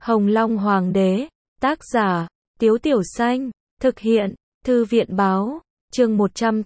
Hồng Long Hoàng đế, tác giả, Tiếu Tiểu Xanh, thực hiện, Thư viện báo, chương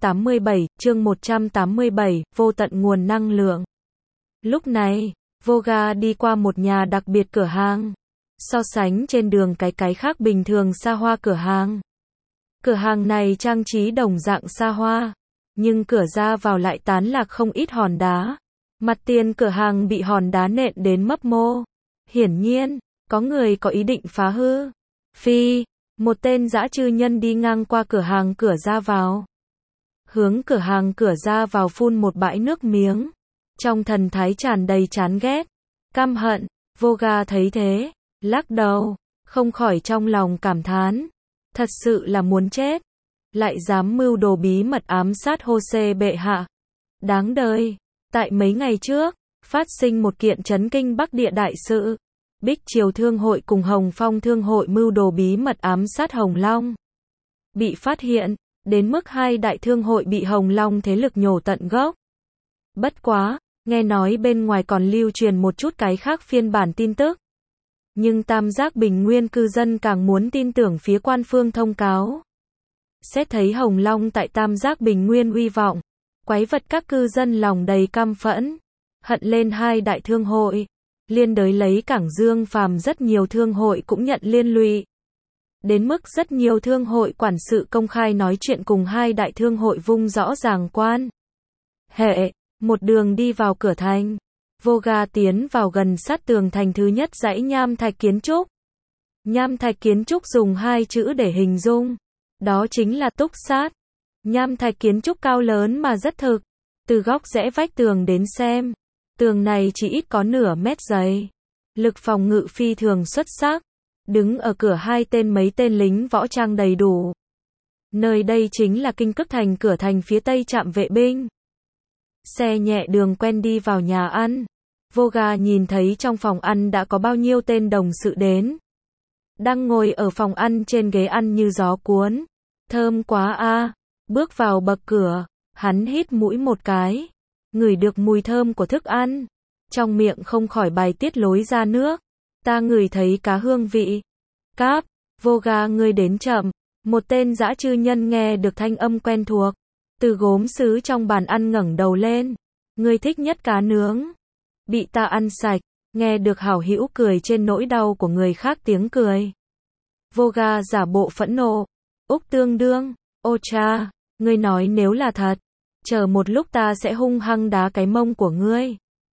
187, vô tận nguồn năng lượng. Lúc này, Voga đi qua một nhà đặc biệt cửa hàng. So sánh trên đường cái khác bình thường xa hoa cửa hàng. Cửa hàng này trang trí đồng dạng xa hoa, nhưng cửa ra vào lại tán lạc không ít hòn đá. Mặt tiền cửa hàng bị hòn đá nện đến mấp mô. Hiển nhiên, có người có ý định phá hư. Phi, một tên dã chư nhân đi ngang qua cửa hàng cửa ra vào. Hướng cửa hàng cửa ra vào phun một bãi nước miếng. Trong thần thái tràn đầy chán ghét, căm hận. Voga thấy thế, lắc đầu, không khỏi trong lòng cảm thán. Thật sự là muốn chết. Lại dám mưu đồ bí mật ám sát Hô-xê bệ hạ. Đáng đời. Tại mấy ngày trước, phát sinh một kiện chấn kinh Bắc Địa đại sự. Bích Triều Thương hội cùng Hồng Phong Thương hội mưu đồ bí mật ám sát Hồng Long. Bị phát hiện, đến mức hai đại thương hội bị Hồng Long thế lực nhổ tận gốc. Bất quá, nghe nói bên ngoài còn lưu truyền một chút cái khác phiên bản tin tức. Nhưng Tam Giác Bình Nguyên cư dân càng muốn tin tưởng phía quan phương thông cáo. Xét thấy Hồng Long tại Tam Giác Bình Nguyên uy vọng, quái vật các cư dân lòng đầy căm phẫn, hận lên hai đại thương hội. Liên đới lấy Cảng Dương Phàm rất nhiều thương hội cũng nhận liên lụy. Đến mức rất nhiều thương hội quản sự công khai nói chuyện cùng hai đại thương hội vung rõ ràng quan hệ. Một đường đi vào cửa thành, Voga tiến vào gần sát tường thành thứ nhất dãy nham thạch kiến trúc. Nham thạch kiến trúc dùng hai chữ để hình dung, đó chính là túc sát. Nham thạch kiến trúc cao lớn mà rất thực. Từ góc rẽ vách tường đến xem, tường này chỉ ít có nửa mét dày. Lực phòng ngự phi thường xuất sắc. Đứng ở cửa hai tên mấy tên lính võ trang đầy đủ. Nơi đây chính là Kinh Cức Thành, cửa thành phía tây trạm vệ binh. Xe nhẹ đường quen đi vào nhà ăn. Voga nhìn thấy trong phòng ăn đã có bao nhiêu tên đồng sự đến. Đang ngồi ở phòng ăn trên ghế ăn như gió cuốn. Thơm quá a. Bước vào bậc cửa, hắn hít mũi một cái. Ngửi được mùi thơm của thức ăn. Trong miệng không khỏi bài tiết lối ra nước. Ta ngửi thấy cá hương vị. Cáp, Voga ngươi đến chậm. Một tên dã chư nhân nghe được thanh âm quen thuộc. Từ gốm sứ trong bàn ăn ngẩng đầu lên. Ngươi thích nhất cá nướng. Bị ta ăn sạch. Nghe được hảo hữu cười trên nỗi đau của người khác tiếng cười. Voga giả bộ phẫn nộ. Úc Tương Đương, ô cha, ngươi nói nếu là thật, chờ một lúc ta sẽ hung hăng đá cái mông của ngươi.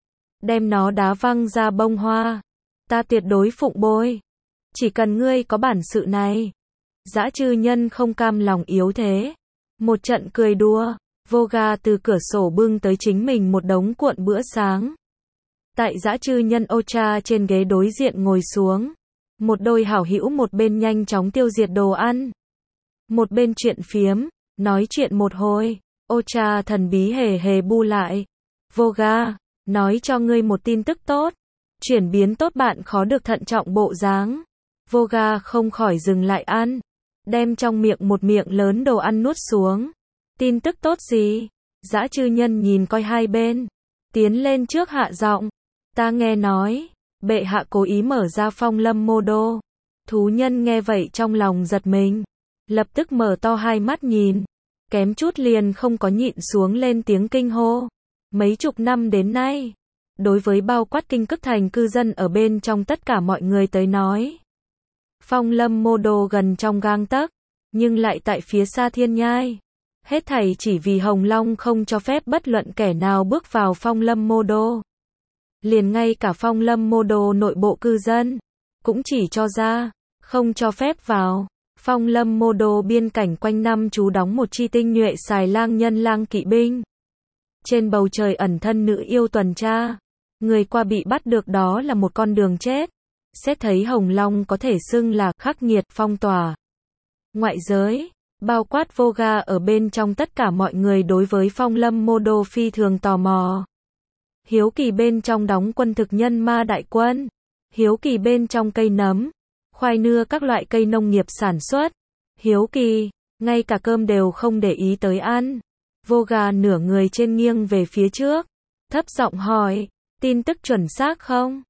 Đem nó đá văng ra bông hoa. Ta tuyệt đối phụng bồi. Chỉ cần ngươi có bản sự này. Dã chư nhân không cam lòng yếu thế. Một trận cười đùa, Voga từ cửa sổ bưng tới chính mình một đống cuộn bữa sáng. Tại dã chư nhân Ocha trên ghế đối diện ngồi xuống. Một đôi hảo hữu một bên nhanh chóng tiêu diệt đồ ăn. Một bên chuyện phiếm, nói chuyện một hồi. Ocha thần bí hề hề bu lại. Voga, nói cho ngươi một tin tức tốt. Chuyển biến tốt bạn khó được thận trọng bộ dáng. Voga không khỏi dừng lại ăn. Đem trong miệng một miệng lớn đồ ăn nuốt xuống. Tin tức tốt gì? Dã chư nhân nhìn coi hai bên. Tiến lên trước hạ giọng. Ta nghe nói, bệ hạ cố ý mở ra Phong Lâm mô đô. Thú nhân nghe vậy trong lòng giật mình. Lập tức mở to hai mắt nhìn. Kém chút liền không có nhịn xuống lên tiếng kinh hô. Mấy chục năm đến nay, đối với bao quát Kinh Cức Thành cư dân ở bên trong tất cả mọi người tới nói. Phong Lâm mô đô gần trong gang tấc, nhưng lại tại phía xa thiên nhai. Hết thảy chỉ vì Hồng Long không cho phép bất luận kẻ nào bước vào Phong Lâm mô đô. Liền ngay cả Phong Lâm mô đô nội bộ cư dân, cũng chỉ cho ra, không cho phép vào. Phong Lâm mô đô biên cảnh quanh năm trú đóng một chi tinh nhuệ xài lang nhân lang kỵ binh. Trên bầu trời ẩn thân nữ yêu tuần tra. Người qua bị bắt được đó là một con đường chết. Xét thấy Hồng Long có thể xưng là khắc nghiệt phong tỏa. Ngoại giới, bao quát Voga ở bên trong tất cả mọi người đối với Phong Lâm mô đô phi thường tò mò. Hiếu kỳ bên trong đóng quân thực nhân ma đại quân. Hiếu kỳ bên trong cây nấm, khoai nưa các loại cây nông nghiệp sản xuất. Hiếu kỳ, ngay cả cơm đều không để ý tới ăn. Voga nửa người trên nghiêng về phía trước. Thấp giọng hỏi, tin tức chuẩn xác không?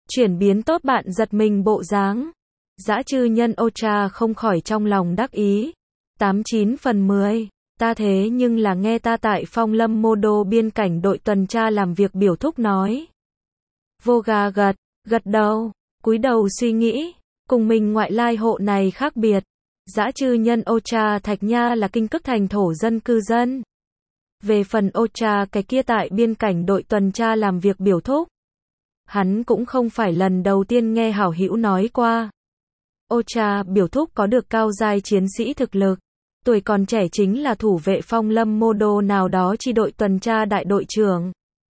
Chuyển biến tốt bạn giật mình bộ dáng. Dã chư nhân Ocha không khỏi trong lòng đắc ý. 89 phần 10. Ta thế nhưng là nghe ta tại Phong Lâm Mô Đô biên cảnh đội tuần tra làm việc biểu thúc nói. Voga gật đầu, cúi đầu suy nghĩ, cùng mình ngoại lai hộ này khác biệt. Dã chư nhân Ocha Thạch Nha là kinh cức thành thổ dân cư dân. Về phần Ocha cái kia tại biên cảnh đội tuần tra làm việc biểu thúc. Hắn cũng không phải lần đầu tiên nghe hảo hữu nói qua. Ocha biểu thúc có được cao giai chiến sĩ thực lực. Tuổi còn trẻ chính là thủ vệ Phong Lâm Mô Đô nào đó chi đội tuần tra đại đội trưởng.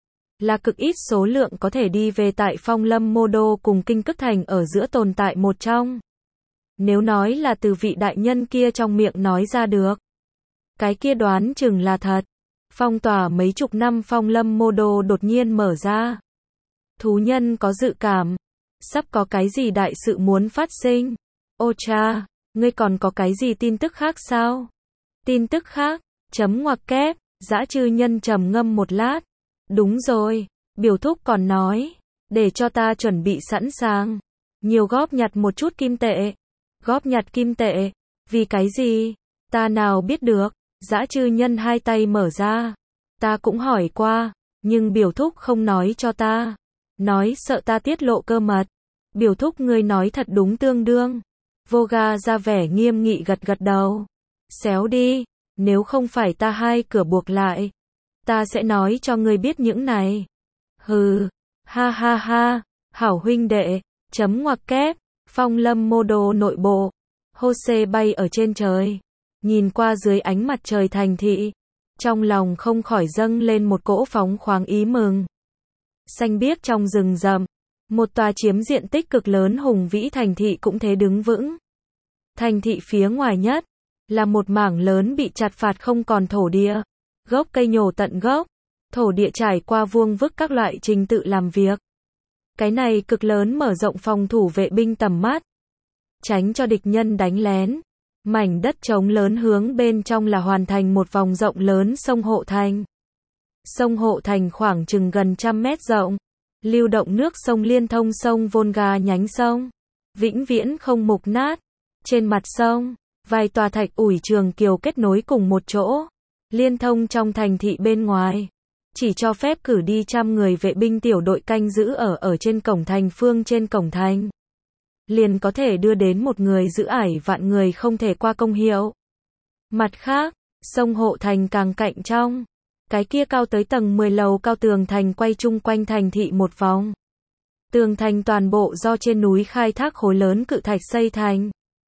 Là cực ít số lượng có thể đi về tại Phong Lâm Mô Đô cùng kinh cức thành ở giữa tồn tại một trong. Nếu nói là từ vị đại nhân kia trong miệng nói ra được. Cái kia đoán chừng là thật. Phong tỏa mấy chục năm Phong Lâm Mô Đô đột nhiên mở ra. Thú nhân có dự cảm. Sắp có cái gì đại sự muốn phát sinh. Ocha, ngươi còn có cái gì tin tức khác sao? Tin tức khác, chấm ngoặc kép, dã chư nhân trầm ngâm một lát. Đúng rồi, biểu thúc còn nói, để cho ta chuẩn bị sẵn sàng. Nhiều góp nhặt một chút kim tệ. Góp nhặt kim tệ, vì cái gì? Ta nào biết được, dã chư nhân hai tay mở ra. Ta cũng hỏi qua, nhưng biểu thúc không nói cho ta. Nói sợ ta tiết lộ cơ mật. Biểu thúc ngươi nói thật đúng tương đương. Voga ra vẻ nghiêm nghị gật đầu. Xéo đi, nếu không phải ta hai cửa buộc lại. Ta sẽ nói cho ngươi biết những này. Hừ, ha ha ha, hảo huynh đệ, chấm ngoặc kép, Phong Lâm Mô Đô nội bộ. Jose bay ở trên trời, nhìn qua dưới ánh mặt trời thành thị. Trong lòng không khỏi dâng lên một cỗ phóng khoáng ý mừng. Xanh biếc trong rừng rậm, một tòa chiếm diện tích cực lớn hùng vĩ thành thị cũng thế đứng vững. Thành thị phía ngoài nhất, là một mảng lớn bị chặt phạt không còn thổ địa. Gốc cây nhổ tận gốc, thổ địa trải qua vuông vức các loại trình tự làm việc. Cái này cực lớn mở rộng phòng thủ vệ binh tầm mắt. Tránh cho địch nhân đánh lén. Mảnh đất trống lớn hướng bên trong là hoàn thành một vòng rộng lớn sông Hộ Thành. Sông Hộ Thành khoảng chừng gần 100 mét rộng. Lưu động nước sông liên thông sông Volga nhánh sông. Vĩnh viễn không mục nát. Trên mặt sông, vài tòa thạch ủi trường kiều kết nối cùng một chỗ. Liên thông trong thành thị bên ngoài. Chỉ cho phép cử đi 100 người vệ binh tiểu đội canh giữ ở trên cổng thành phương trên cổng thành. Liền có thể đưa đến một người giữ ải vạn người không thể qua công hiệu. Mặt khác, sông Hộ Thành càng cạnh trong. Cái kia cao tới tầng 10 lầu cao tường thành quay chung quanh thành thị một vòng. Tường thành toàn bộ do trên núi khai thác khối lớn cự thạch xây thành.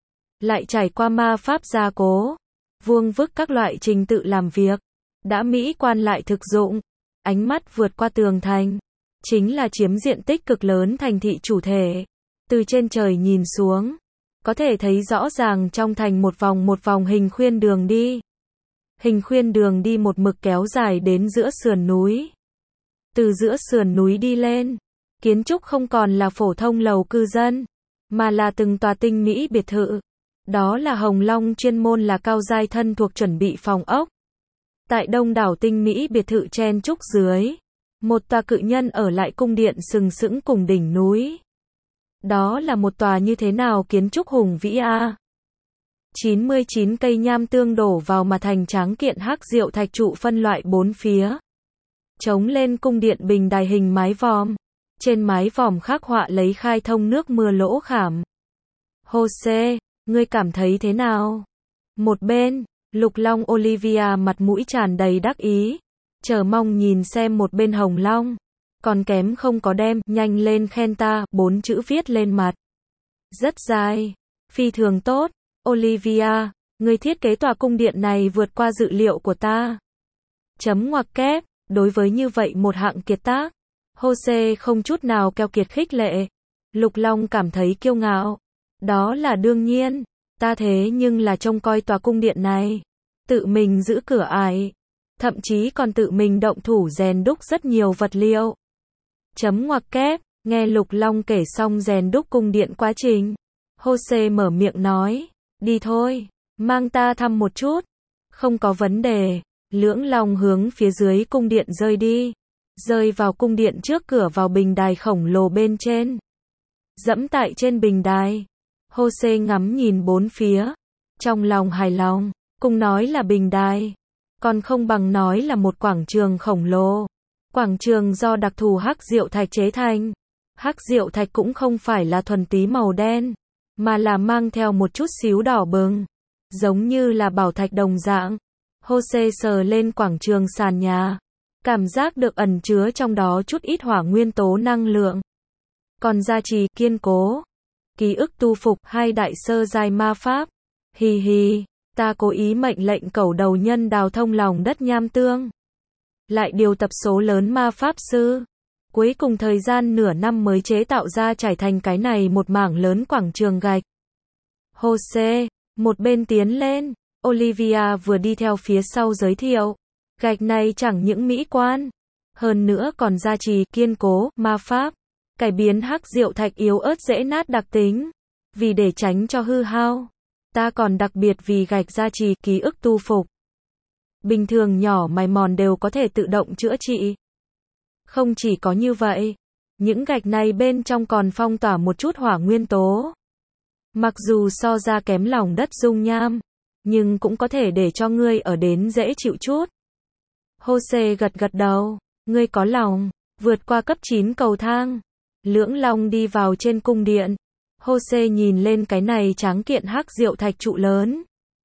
Lại trải qua ma pháp gia cố. Vuông vức các loại trình tự làm việc. Đã mỹ quan lại thực dụng. Ánh mắt vượt qua tường thành. Chính là chiếm diện tích cực lớn thành thị chủ thể. Từ trên trời nhìn xuống. Có thể thấy rõ ràng trong thành một vòng hình khuyên đường đi. Hình khuyên đường đi một mực kéo dài đến giữa sườn núi. Từ giữa sườn núi đi lên. Kiến trúc không còn là phổ thông lầu cư dân. Mà là từng tòa tinh mỹ biệt thự. Đó là Hồng Long chuyên môn là cao giai thân thuộc chuẩn bị phòng ốc. Tại đông đảo tinh mỹ biệt thự chen trúc dưới. Một tòa cự nhân ở lại cung điện sừng sững cùng đỉnh núi. Đó là một tòa như thế nào kiến trúc hùng vĩ a. 99 cây nham tương đổ vào mà thành tráng kiện hắc diệu thạch trụ phân loại bốn phía. Chống lên cung điện bình đài hình mái vòm. Trên mái vòm khắc họa lấy khai thông nước mưa lỗ khảm. Jose, ngươi cảm thấy thế nào? Một bên, Lục Long Olivia mặt mũi tràn đầy đắc ý. Chờ mong nhìn xem một bên Hồng Long. Còn kém không có đem, nhanh lên khen ta, 4 chữ viết lên mặt. Rất dài. Phi thường tốt. Olivia, người thiết kế tòa cung điện này vượt qua dự liệu của ta. Chấm ngoặc kép, đối với như vậy một hạng kiệt tác. Jose không chút nào keo kiệt khích lệ. Lục Long cảm thấy kiêu ngạo. Đó là đương nhiên. Ta thế nhưng là trông coi tòa cung điện này. Tự mình giữ cửa ải. Thậm chí còn tự mình động thủ rèn đúc rất nhiều vật liệu. Chấm ngoặc kép, nghe Lục Long kể xong rèn đúc cung điện quá trình. Jose mở miệng nói, đi thôi, mang ta thăm một chút. Không có vấn đề. Lưỡng Long hướng phía dưới cung điện rơi đi. Rơi vào cung điện trước cửa vào bình đài khổng lồ bên trên. dẫm tại trên bình đài. Jose ngắm nhìn bốn phía, trong lòng hài lòng, cùng nói là bình đài, còn không bằng nói là một quảng trường khổng lồ. Quảng trường do đặc thù hắc diệu thạch chế thành. Hắc diệu thạch cũng không phải là thuần túy màu đen, mà là mang theo một chút xíu đỏ bừng, giống như là bảo thạch đồng dạng. Jose sờ lên quảng trường sàn nhà, cảm giác được ẩn chứa trong đó chút ít hỏa nguyên tố năng lượng. Còn gia trì kiên cố, ký ức tu phục, hai đại sơ giai ma pháp. Hi hi, ta cố ý mệnh lệnh cẩu đầu nhân đào thông lòng đất nham tương. Lại điều tập số lớn ma pháp sư. Cuối cùng thời gian nửa năm mới chế tạo ra trải thành cái này một mảng lớn quảng trường gạch. Jose, một bên tiến lên, Olivia vừa đi theo phía sau giới thiệu. Gạch này chẳng những mỹ quan, hơn nữa còn gia trì kiên cố, ma pháp, cải biến hắc diệu thạch yếu ớt dễ nát đặc tính. Vì để tránh cho hư hao, ta còn đặc biệt vì gạch gia trì ký ức tu phục. Bình thường nhỏ mài mòn đều có thể tự động chữa trị. Không chỉ có như vậy, những gạch này bên trong còn phong tỏa một chút hỏa nguyên tố. Mặc dù so ra kém lòng đất dung nham, nhưng cũng có thể để cho ngươi ở đến dễ chịu chút. Jose gật gật đầu, ngươi có lòng. Vượt qua cấp 9 cầu thang, Lưỡng Long đi vào trên cung điện. Jose nhìn lên cái này tráng kiện hắc diệu thạch trụ lớn.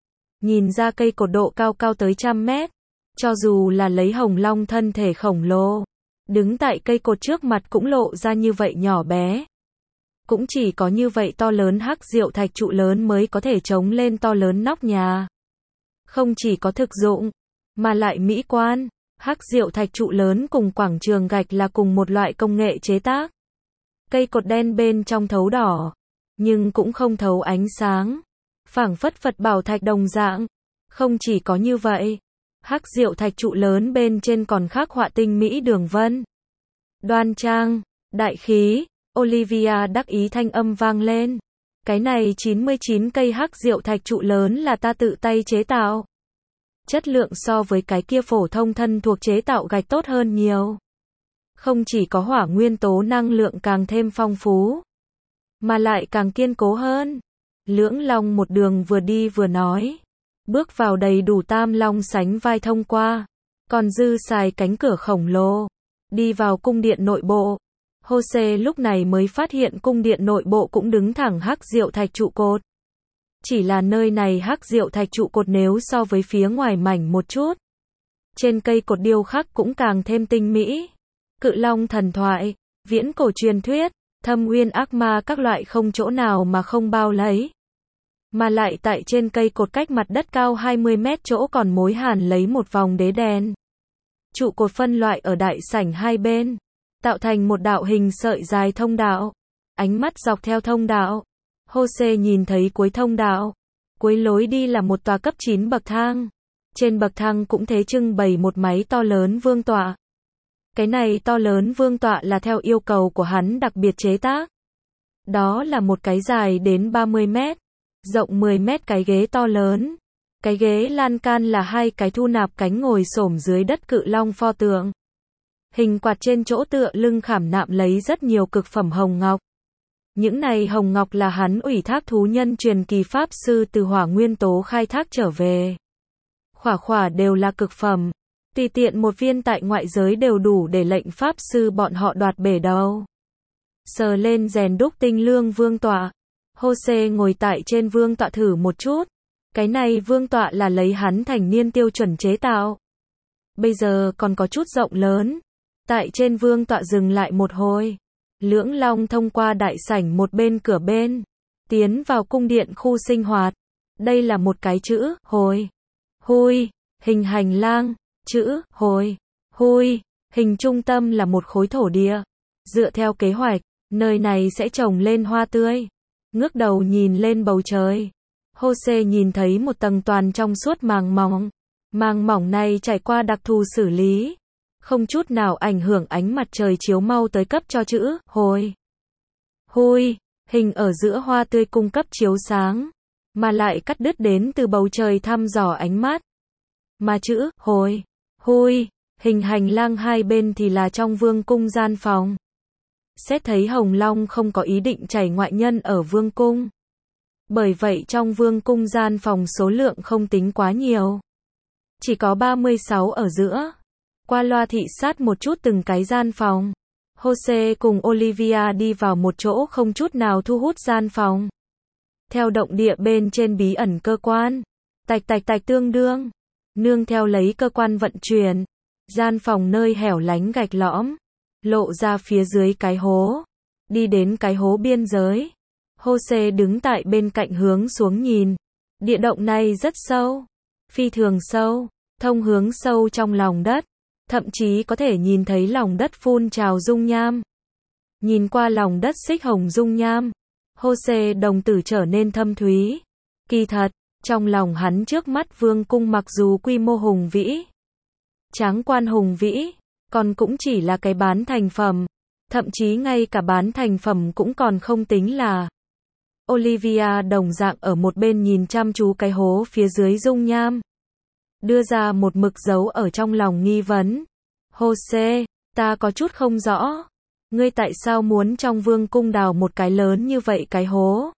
Nhìn ra cây cột độ cao cao tới 100 mét. Cho dù là lấy hồng long thân thể khổng lồ, đứng tại cây cột trước mặt cũng lộ ra như vậy nhỏ bé. Cũng chỉ có như vậy to lớn hắc diệu thạch trụ lớn mới có thể chống lên to lớn nóc nhà. Không chỉ có thực dụng, mà lại mỹ quan. Hắc diệu thạch trụ lớn cùng quảng trường gạch là cùng một loại công nghệ chế tác. Cây cột đen bên trong thấu đỏ, nhưng cũng không thấu ánh sáng. Phảng phất Phật bảo thạch đồng dạng. Không chỉ có như vậy, hắc diệu thạch trụ lớn bên trên còn khắc họa tinh mỹ đường vân. Đoan trang, đại khí, Olivia đắc ý thanh âm vang lên. Cái này 99 cây hắc diệu thạch trụ lớn là ta tự tay chế tạo. Chất lượng so với cái kia phổ thông thân thuộc chế tạo gạch tốt hơn nhiều. Không chỉ có hỏa nguyên tố năng lượng càng thêm phong phú, mà lại càng kiên cố hơn. Lưỡng Long một đường vừa đi vừa nói. Bước vào đầy đủ tam long sánh vai thông qua. Còn dư xài cánh cửa khổng lồ. Đi vào cung điện nội bộ. Jose lúc này mới phát hiện cung điện nội bộ cũng đứng thẳng hắc diệu thạch trụ cột. Chỉ là nơi này hắc diệu thạch trụ cột nếu so với phía ngoài mảnh một chút. Trên cây cột điêu khắc cũng càng thêm tinh mỹ. Cự long thần thoại, viễn cổ truyền thuyết, thâm uyên ác ma các loại không chỗ nào mà không bao lấy. Mà lại tại trên cây cột cách mặt đất cao 20 mét chỗ còn mối hàn lấy một vòng đế đèn. Trụ cột phân loại ở đại sảnh hai bên, tạo thành một đạo hình sợi dài thông đạo. Ánh mắt dọc theo thông đạo. Jose nhìn thấy cuối thông đạo. Cuối lối đi là một tòa cấp 9 bậc thang. Trên bậc thang cũng thế trưng bày một máy to lớn vương tọa. Cái này to lớn vương tọa là theo yêu cầu của hắn đặc biệt chế tác. Đó là một cái dài đến 30 mét, rộng 10 mét cái ghế to lớn. Cái ghế lan can là hai cái thu nạp cánh ngồi xổm dưới đất cự long pho tượng. Hình quạt trên chỗ tựa lưng khảm nạm lấy rất nhiều cực phẩm hồng ngọc. Những này hồng ngọc là hắn ủy thác thú nhân truyền kỳ pháp sư từ hỏa nguyên tố khai thác trở về. Khỏa khỏa đều là cực phẩm. Tùy tiện một viên tại ngoại giới đều đủ để lệnh pháp sư bọn họ đoạt bể đầu. Sờ lên rèn đúc tinh lương vương tọa. Jose ngồi tại trên vương tọa thử một chút. Cái này vương tọa là lấy hắn thành niên tiêu chuẩn chế tạo. Bây giờ còn có chút rộng lớn. Tại trên vương tọa dừng lại một hồi. Lưỡng Long thông qua đại sảnh một bên cửa bên. Tiến vào cung điện khu sinh hoạt. Đây là một cái chữ, hồi. Hui, hình hành lang. Chữ, hồi. Hui, hình trung tâm là một khối thổ địa. Dựa theo kế hoạch, nơi này sẽ trồng lên hoa tươi. Ngước đầu nhìn lên bầu trời. Jose nhìn thấy một tầng toàn trong suốt màng mỏng. Màng mỏng này trải qua đặc thù xử lý. Không chút nào ảnh hưởng ánh mặt trời chiếu mau tới cấp cho chữ, hồi. Hui, hình ở giữa hoa tươi cung cấp chiếu sáng. Mà lại cắt đứt đến từ bầu trời thăm dò ánh mắt. Mà chữ, hồi. Hui, hình hành lang hai bên thì là trong vương cung gian phòng. Xét thấy Hồng Long không có ý định chảy ngoại nhân ở vương cung. Bởi vậy trong vương cung gian phòng số lượng không tính quá nhiều. Chỉ có 36 ở giữa. Qua loa thị sát một chút từng cái gian phòng. Jose cùng Olivia đi vào một chỗ không chút nào thu hút gian phòng. Theo động địa bên trên bí ẩn cơ quan. Tạch tạch tạch tương đương. Nương theo lấy cơ quan vận chuyển. Gian phòng nơi hẻo lánh gạch lõm. Lộ ra phía dưới cái hố. Đi đến cái hố biên giới. Jose đứng tại bên cạnh hướng xuống nhìn. Địa động này rất sâu. Phi thường sâu. Thông hướng sâu trong lòng đất. Thậm chí có thể nhìn thấy lòng đất phun trào dung nham. Nhìn qua lòng đất xích hồng dung nham. Jose đồng tử trở nên thâm thúy. Kỳ thật, trong lòng hắn trước mắt vương cung mặc dù quy mô hùng vĩ. Tráng quan hùng vĩ. Còn cũng chỉ là cái bán thành phẩm. Thậm chí ngay cả bán thành phẩm cũng còn không tính là. Olivia đồng dạng ở một bên nhìn chăm chú cái hố phía dưới dung nham. Đưa ra một mực dấu ở trong lòng nghi vấn. Jose, ta có chút không rõ. Ngươi tại sao muốn trong vương cung đào một cái lớn như vậy cái hố?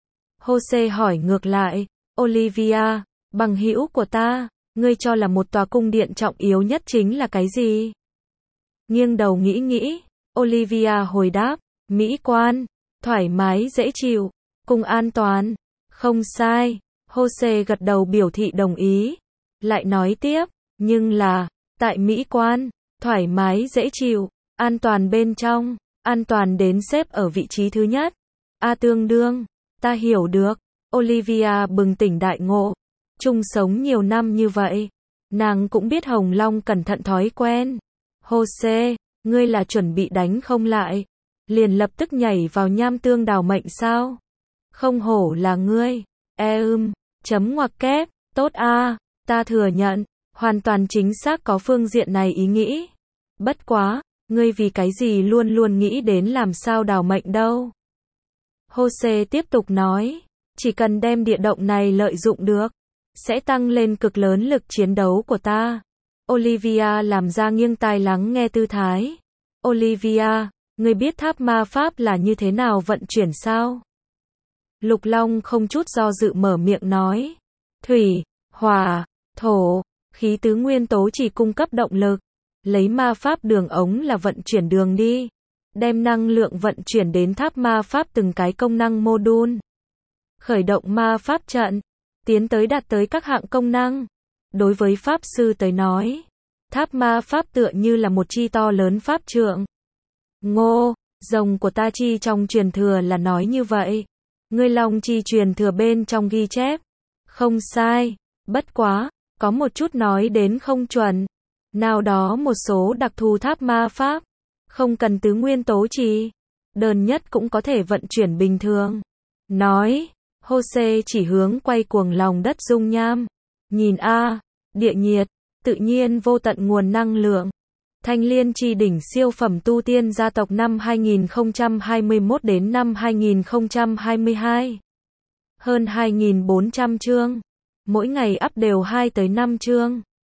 Jose hỏi ngược lại. Olivia, bằng hữu của ta, ngươi cho là một tòa cung điện trọng yếu nhất chính là cái gì? Nghiêng đầu nghĩ nghĩ. Olivia hồi đáp. Mỹ quan, thoải mái dễ chịu, cung an toàn. Không sai. Jose gật đầu biểu thị đồng ý. Lại nói tiếp, nhưng là, tại mỹ quan, thoải mái dễ chịu, an toàn bên trong, an toàn đến xếp ở vị trí thứ nhất. Tương đương, ta hiểu được. Olivia bừng tỉnh đại ngộ. Chung sống nhiều năm như vậy, nàng cũng biết Hồng Long cẩn thận thói quen. Jose, ngươi là chuẩn bị đánh không lại, liền lập tức nhảy vào nham tương đào mệnh sao? Không hổ là ngươi. Chấm ngoặc kép, tốt a. Ta thừa nhận, hoàn toàn chính xác có phương diện này ý nghĩ. Bất quá, ngươi vì cái gì luôn luôn nghĩ đến làm sao đào mệnh đâu. Jose tiếp tục nói, chỉ cần đem địa động này lợi dụng được, sẽ tăng lên cực lớn lực chiến đấu của ta. Olivia làm ra nghiêng tai lắng nghe tư thái. Olivia, ngươi biết tháp ma pháp là như thế nào vận chuyển sao? Lục Long không chút do dự mở miệng nói. Thủy, hỏa, thổ, khí tứ nguyên tố chỉ cung cấp động lực. Lấy ma pháp đường ống là vận chuyển đường đi. Đem năng lượng vận chuyển đến tháp ma pháp từng cái công năng module. Khởi động ma pháp trận. Tiến tới đạt tới các hạng công năng. Đối với pháp sư tới nói, tháp ma pháp tựa như là một chi to lớn pháp trượng. Ngô, rồng của ta chi trong truyền thừa là nói như vậy. Ngươi Long chi truyền thừa bên trong ghi chép. Không sai, bất quá, có một chút nói đến không chuẩn. Nào đó một số đặc thù tháp ma pháp, không cần tứ nguyên tố chi, đơn nhất cũng có thể vận chuyển bình thường. Nói, Jose chỉ hướng quay cuồng lòng đất dung nham. Nhìn địa nhiệt, tự nhiên vô tận nguồn năng lượng. Thanh Liên chi đỉnh siêu phẩm tu tiên gia tộc năm 2021 đến năm 2022. Hơn 2.400 chương. Mỗi ngày up đều 2 tới 5 chương.